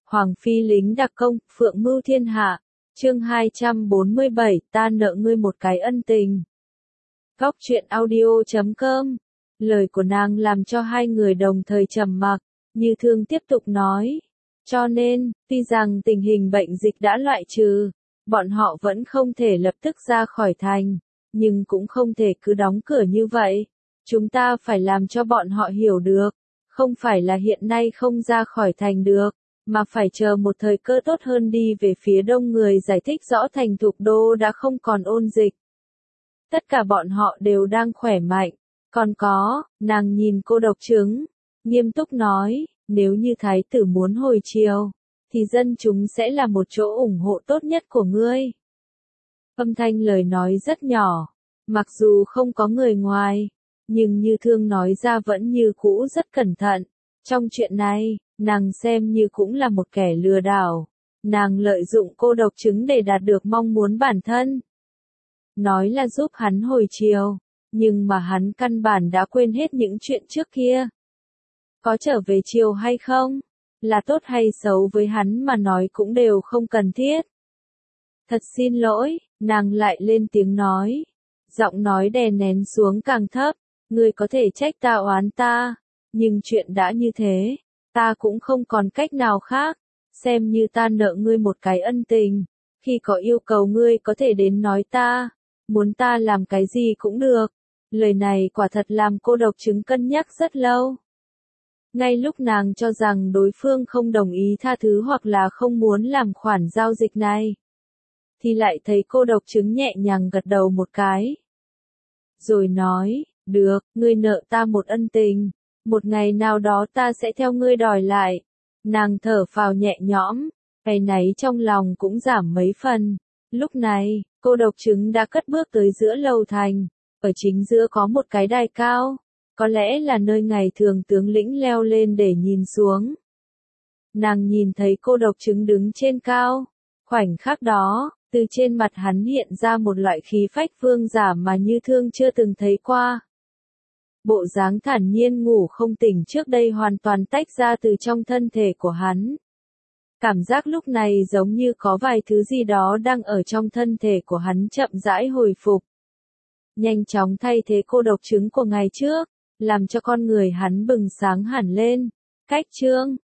Hoàng phi lính đặc công, phượng mưu thiên hạ. Chương 247, ta nợ ngươi một cái ân tình. Góc truyện audio.com. Lời của nàng làm cho hai người đồng thời trầm mặc, Như Thương tiếp tục nói. Cho nên, tuy rằng tình hình bệnh dịch đã loại trừ, bọn họ vẫn không thể lập tức ra khỏi thành, nhưng cũng không thể cứ đóng cửa như vậy. Chúng ta phải làm cho bọn họ hiểu được, không phải là hiện nay không ra khỏi thành được, mà phải chờ một thời cơ tốt hơn đi về phía đông. Người giải thích rõ thành Thục Đô đã không còn ôn dịch. Tất cả bọn họ đều đang khỏe mạnh. Còn có, nàng nhìn Cô Độc Trứng, nghiêm túc nói, nếu như thái tử muốn hồi triều, thì dân chúng sẽ là một chỗ ủng hộ tốt nhất của ngươi. Âm thanh lời nói rất nhỏ, mặc dù không có người ngoài, nhưng Như Thương nói ra vẫn như cũ rất cẩn thận. Trong chuyện này, nàng xem như cũng là một kẻ lừa đảo. Nàng lợi dụng Cô Độc Trứng để đạt được mong muốn bản thân. Nói là giúp hắn hồi triều, nhưng mà hắn căn bản đã quên hết những chuyện trước kia. Có trở về triều hay không, là tốt hay xấu với hắn mà nói cũng đều không cần thiết. Thật xin lỗi, nàng lại lên tiếng nói. Giọng nói đè nén xuống càng thấp, ngươi có thể trách ta oán ta, nhưng chuyện đã như thế, ta cũng không còn cách nào khác, xem như ta nợ ngươi một cái ân tình. Khi có yêu cầu ngươi có thể đến nói ta, muốn ta làm cái gì cũng được. Lời này quả thật làm Cô Độc Trứng cân nhắc rất lâu. Ngay lúc nàng cho rằng đối phương không đồng ý tha thứ hoặc là không muốn làm khoản giao dịch này, thì lại thấy Cô Độc Trứng nhẹ nhàng gật đầu một cái. Rồi nói, được, ngươi nợ ta một ân tình, một ngày nào đó ta sẽ theo ngươi đòi lại. Nàng thở phào nhẹ nhõm, áy náy trong lòng cũng giảm mấy phần. Lúc này, Cô Độc Trứng đã cất bước tới giữa lầu thành, ở chính giữa có một cái đài cao, có lẽ là nơi ngày thường tướng lĩnh leo lên để nhìn xuống. Nàng nhìn thấy Cô Độc Trứng đứng trên cao, khoảnh khắc đó, từ trên mặt hắn hiện ra một loại khí phách vương giả mà Như Thương chưa từng thấy qua. Bộ dáng thản nhiên ngủ không tỉnh trước đây hoàn toàn tách ra từ trong thân thể của hắn. Cảm giác lúc này giống như có vài thứ gì đó đang ở trong thân thể của hắn chậm rãi hồi phục. Nhanh chóng thay thế Cô Độc Trứng của ngày trước, làm cho con người hắn bừng sáng hẳn lên. Cách chương